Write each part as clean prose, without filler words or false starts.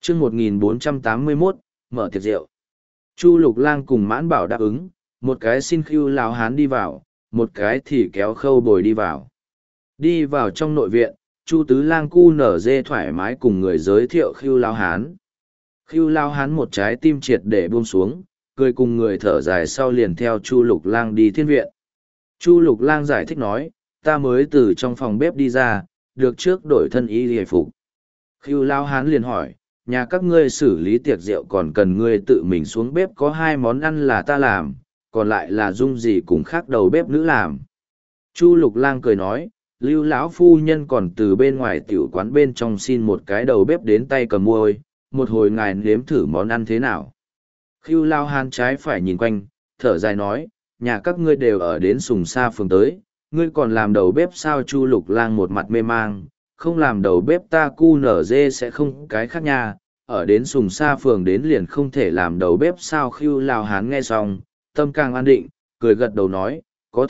chương 1481, mở tiệc rượu. Chu Lục Lang cùng Mãn Bảo đáp ứng, một cái xin Khưu Lão Hán đi vào, một cái thì kéo Khâu Bồi đi vào. Đi vào trong nội viện, Chu Tứ Lang cu nở dê thoải mái cùng người giới thiệu Khưu Lão Hán. Khưu Lão Hán một trái tim triệt để buông xuống, cười cùng người thở dài sau liền theo Chu Lục Lang đi thiên viện. Chu Lục Lang giải thích nói, ta mới từ trong phòng bếp đi ra, được trước đổi thân y hề phục. Khưu Lão Hán liền hỏi, nhà các ngươi xử lý tiệc rượu còn cần ngươi tự mình xuống bếp, có 2 món ăn là ta làm, còn lại là dung gì cùng khác đầu bếp nữ làm. Chu Lục Lang cười nói, Lưu lão phu nhân còn từ bên ngoài tiểu quán bên trong xin một cái đầu bếp đến tay cầm môi, một hồi ngài nếm thử món ăn thế nào. Khưu Lão Hán trái phải nhìn quanh, thở dài nói, nhà các ngươi đều ở đến Sùng Sa phường tới, ngươi còn làm đầu bếp sao? Chu Lục Lang một mặt mê mang, không làm đầu bếp ta cu nở dê sẽ không cái khác nha, ở đến Sùng Sa phường đến liền không thể làm đầu bếp sao? Khưu Lão Hán nghe xong, tâm càng an định, cười gật đầu nói, có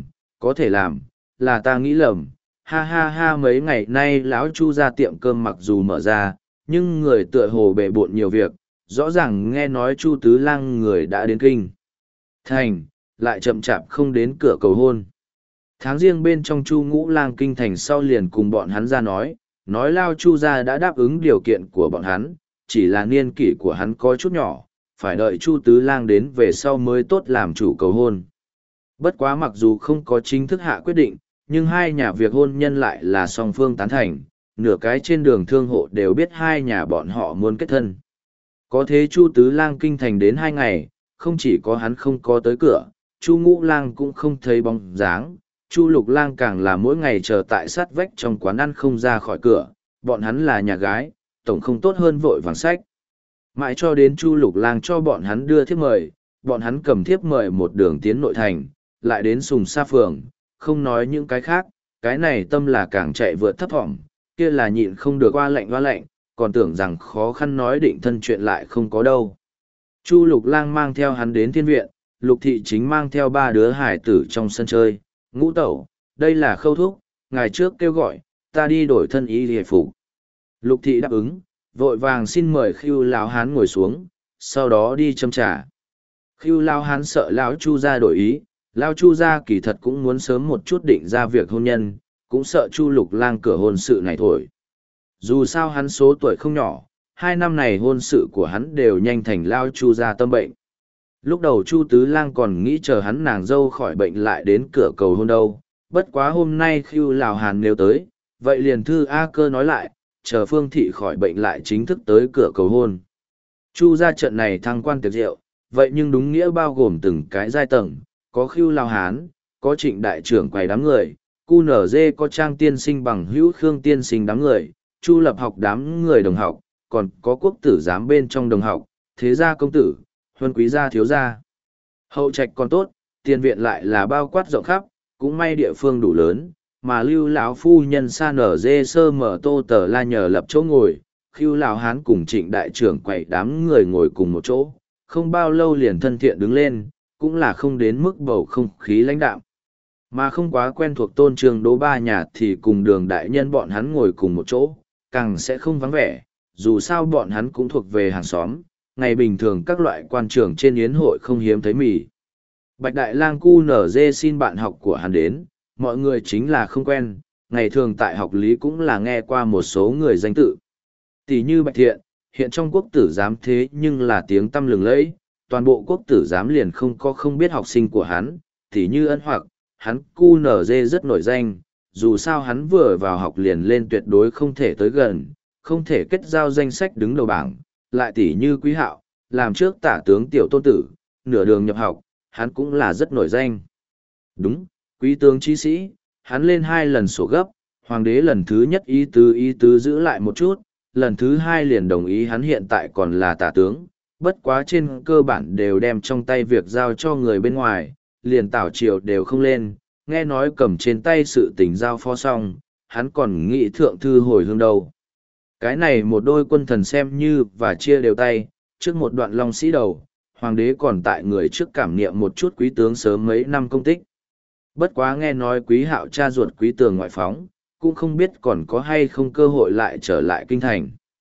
thể làm, là ta nghĩ lầm, ha ha ha. Mấy ngày nay lão Chu ra tiệm cơm mặc dù mở ra, nhưng người tựa hồ bề bộn nhiều việc, rõ ràng nghe nói Chu Tứ Lang người đã đến kinh thành, lại chậm chạp không đến cửa cầu hôn. Tháng riêng bên trong Chu Ngũ Lang kinh thành sau liền cùng bọn hắn ra nói lao Chu gia đã đáp ứng điều kiện của bọn hắn, chỉ là niên kỷ của hắn có chút nhỏ, phải đợi Chu Tứ Lang đến về sau mới tốt làm chủ cầu hôn. Bất quá mặc dù không có chính thức hạ quyết định, nhưng hai nhà việc hôn nhân lại là song phương tán thành, nửa cái trên đường thương hộ đều biết hai nhà bọn họ muốn kết thân. Có thế Chu Tứ Lang kinh thành đến 2 ngày, không chỉ có hắn không có tới cửa, Chu Ngũ Lang cũng không thấy bóng dáng, Chu Lục Lang càng là mỗi ngày chờ tại sát vách trong quán ăn không ra khỏi cửa, bọn hắn là nhà gái, tổng không tốt hơn vội vàng sách. Mãi cho đến Chu Lục Lang cho bọn hắn đưa thiếp mời, bọn hắn cầm thiếp mời một đường tiến nội thành, lại đến Sùng Sa phường, không nói những cái khác, cái này tâm là càng chạy vượt thấp thỏm, kia là nhịn không được oa lạnh, còn tưởng rằng khó khăn nói định thân chuyện lại không có đâu. Chu Lục Lang mang theo hắn đến thiên viện, Lục Thị chính mang theo 3 đứa hải tử trong sân chơi. Ngũ tẩu, đây là Khâu thúc, ngày trước kêu gọi, ta đi đổi thân y hề phục. Lục Thị đáp ứng, vội vàng xin mời Khưu Lão Hán ngồi xuống, sau đó đi châm trà. Khưu Lão Hán sợ lão Chu gia đổi ý, lão Chu gia kỳ thật cũng muốn sớm một chút định ra việc hôn nhân, cũng sợ Chu Lục Lang cửa hôn sự này thổi. Dù sao hắn số tuổi không nhỏ, 2 năm này hôn sự của hắn đều nhanh thành lão Chu gia tâm bệnh. Lúc đầu Chu Tứ Lang còn nghĩ chờ hắn nàng dâu khỏi bệnh lại đến cửa cầu hôn đâu, bất quá hôm nay Khưu Lão Hán nếu tới, vậy liền thư A Cơ nói lại, chờ Phương Thị khỏi bệnh lại chính thức tới cửa cầu hôn. Chu gia trận này thăng quan tiệc rượu, vậy nhưng đúng nghĩa bao gồm từng cái giai tầng, có Khưu Lão Hán, có Trịnh đại trưởng quầy đám người, cu nở dê có Trang tiên sinh bằng hữu Khương tiên sinh đám người, Chu Lập học đám người đồng học, còn có quốc tử giám bên trong đồng học, thế gia công tử, huân quý gia thiếu gia. Hậu trạch còn tốt, tiền viện lại là bao quát rộng khắp, cũng may địa phương đủ lớn, mà Lưu lão phu nhân sa nở dê sơ mở Tô Tờ La nhờ lập chỗ ngồi, Khưu Lão Hán cùng Trịnh đại trưởng quầy đám người ngồi cùng một chỗ, không bao lâu liền thân thiện đứng lên, cũng là không đến mức bầu không khí lãnh đạm. Mà không quá quen thuộc Tôn Trường Đỗ ba nhà thì cùng Đường đại nhân bọn hắn ngồi cùng một chỗ, càng sẽ không vắng vẻ, dù sao bọn hắn cũng thuộc về hàng xóm, ngày bình thường các loại quan trường trên yến hội không hiếm thấy mì. Bạch Đại Lang cu nở dê xin bạn học của hắn đến, mọi người chính là không quen, ngày thường tại học lý cũng là nghe qua một số người danh tự. Tỷ như Bạch Thiện, hiện trong quốc tử giám thế nhưng là tiếng tăm lừng lẫy, toàn bộ quốc tử giám liền không có không biết học sinh của hắn, tỷ như Ân Hoặc, hắn cu nở dê rất nổi danh, dù sao hắn vừa vào học liền lên tuyệt đối không thể tới gần, không thể kết giao danh sách đứng đầu bảng, lại tỷ như Quý Hạo, làm trước tả tướng tiểu tôn tử, nửa đường nhập học, hắn cũng là rất nổi danh. Đúng, Quý tướng chí sĩ, hắn lên 2 lần sổ gấp, hoàng đế lần thứ nhất ý tứ giữ lại một chút, lần thứ 2 liền đồng ý hắn hiện tại còn là tả tướng, bất quá trên cơ bản đều đem trong tay việc giao cho người bên ngoài, liền tảo triều đều không lên, nghe nói cầm trên tay sự tình giao phó xong, hắn còn nghĩ thượng thư hồi hương đâu. Cái này một đôi quân thần xem như và chia đều tay, trước một đoạn long sĩ đầu, hoàng đế còn tại người trước cảm niệm một chút quý tướng sớm mấy năm công tích. Bất quá nghe nói Quý Hạo cha ruột Quý Tường ngoại phóng, cũng không biết còn có hay không cơ hội lại trở lại kinh thành.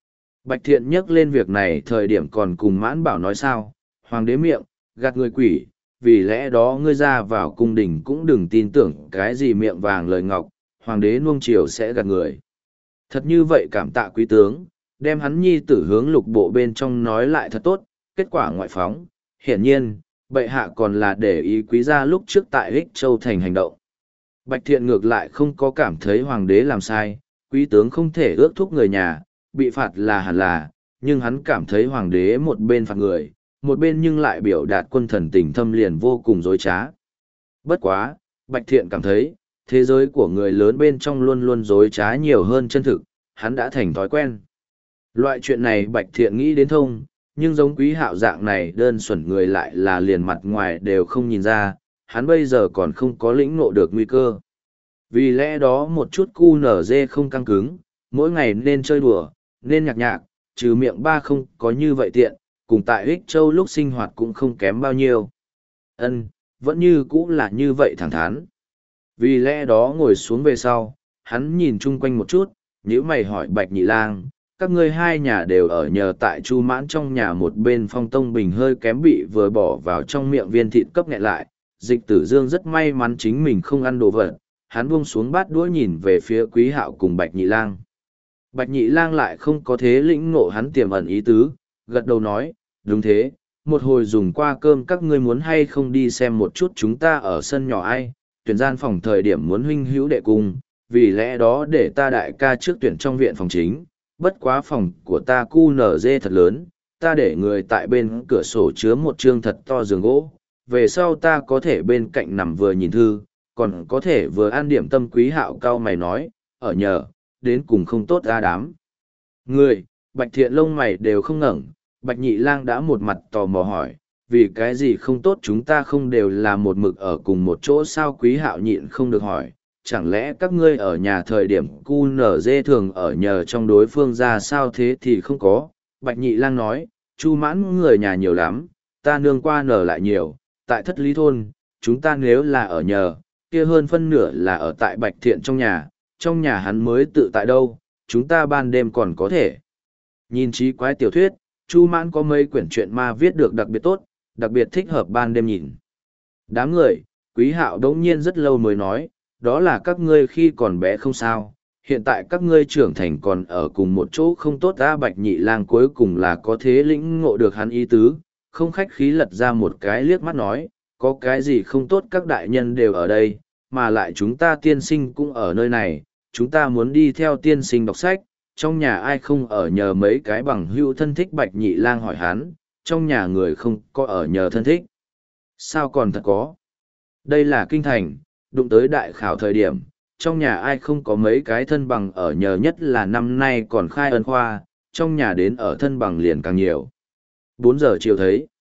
Bạch Thiện nhắc lên việc này thời điểm còn cùng Mãn Bảo nói sao, hoàng đế miệng, gạt người quỷ, vì lẽ đó ngươi ra vào cung đình cũng đừng tin tưởng cái gì miệng vàng lời ngọc, hoàng đế nuông chiều sẽ gạt người. Thật như vậy cảm tạ quý tướng, đem hắn nhi tử hướng lục bộ bên trong nói lại thật tốt, kết quả ngoại phóng, hiển nhiên, bệ hạ còn là để ý quý gia lúc trước tại Ích Châu thành hành động. Bạch Thiện ngược lại không có cảm thấy hoàng đế làm sai, quý tướng không thể ước thúc người nhà, bị phạt là hẳn là, nhưng hắn cảm thấy hoàng đế một bên phạt người, một bên nhưng lại biểu đạt quân thần tình thâm liền vô cùng dối trá. Bất quá, Bạch Thiện cảm thấy, thế giới của người lớn bên trong luôn luôn dối trá nhiều hơn chân thực, hắn đã thành thói quen. Loại chuyện này Bạch Thiện nghĩ đến thông, nhưng giống Quý Hạo dạng này đơn thuần người lại là liền mặt ngoài đều không nhìn ra, hắn bây giờ còn không có lĩnh ngộ được nguy cơ. Vì lẽ đó một chút cu nở dê không căng cứng, mỗi ngày nên chơi đùa, nên nhạc nhạc, trừ miệng ba không có như vậy tiện, cùng tại Ích Châu lúc sinh hoạt cũng không kém bao nhiêu. Vẫn như cũ là như vậy thẳng thắn. Vì lẽ đó ngồi xuống về sau, hắn nhìn chung quanh một chút, nhíu mày hỏi Bạch Nhị Lang, các ngươi hai nhà đều ở nhờ tại Chu Mãn trong nhà một bên Phong Tông Bình hơi kém bị vừa bỏ vào trong miệng viên thịt cấp nghẹn lại, Dịch Tử Dương rất may mắn chính mình không ăn đồ vật, hắn buông xuống bát đũa nhìn về phía Quý Hạo cùng Bạch Nhị Lang. Bạch Nhị Lang lại không có thế lĩnh ngộ hắn tiềm ẩn ý tứ, gật đầu nói, đúng thế, một hồi dùng qua cơm các ngươi muốn hay không đi xem một chút chúng ta ở sân nhỏ ai, tuyển gian phòng thời điểm muốn huynh hữu đệ cùng, vì lẽ đó để ta đại ca trước tuyển trong viện phòng chính, bất quá phòng của ta cu nở dê thật lớn, ta để người tại bên cửa sổ chứa một chương thật to giường gỗ, về sau ta có thể bên cạnh nằm vừa nhìn thư, còn có thể vừa ăn điểm tâm. Quý Hạo cao mày nói, ở nhờ, đến cùng không tốt ra đám. Người, Bạch Thiện lông mày đều không ngẩng, Bạch Nhị Lang đã một mặt tò mò hỏi, vì cái gì không tốt chúng ta không đều là một mực ở cùng một chỗ sao? Quý Hạo nhịn không được hỏi, chẳng lẽ các ngươi ở nhà thời điểm cu nở dê thường ở nhờ trong đối phương ra sao thế thì không có. Bạch Nhị Lang nói, Chu Mãn người nhà nhiều lắm, ta nương qua nở lại nhiều, tại Thất Lý Thôn, chúng ta nếu là ở nhờ, kia hơn phân nửa là ở tại Bạch Thiện trong nhà hắn mới tự tại đâu, chúng ta ban đêm còn có thể. Nhìn trí quái tiểu thuyết, Chu Mãn có mấy quyển truyện ma viết được đặc biệt tốt, đặc biệt thích hợp ban đêm nhìn. Đám người, Quý Hạo đống nhiên rất lâu mới nói, đó là các ngươi khi còn bé không sao, hiện tại các ngươi trưởng thành còn ở cùng một chỗ không tốt. Ta Bạch Nhị Lang cuối cùng là có thế lĩnh ngộ được hắn ý tứ, không khách khí lật ra một cái liếc mắt nói, có cái gì không tốt, các đại nhân đều ở đây, mà lại chúng ta tiên sinh cũng ở nơi này, chúng ta muốn đi theo tiên sinh đọc sách, trong nhà ai không ở nhờ mấy cái bằng hữu thân thích? Bạch Nhị Lang hỏi hắn, trong nhà người không có ở nhờ thân thích. Sao còn thật có? Đây là kinh thành, đụng tới đại khảo thời điểm, trong nhà ai không có mấy cái thân bằng ở nhờ, nhất là năm nay còn khai ân khoa, trong nhà đến ở thân bằng liền càng nhiều. 4 giờ chiều thấy.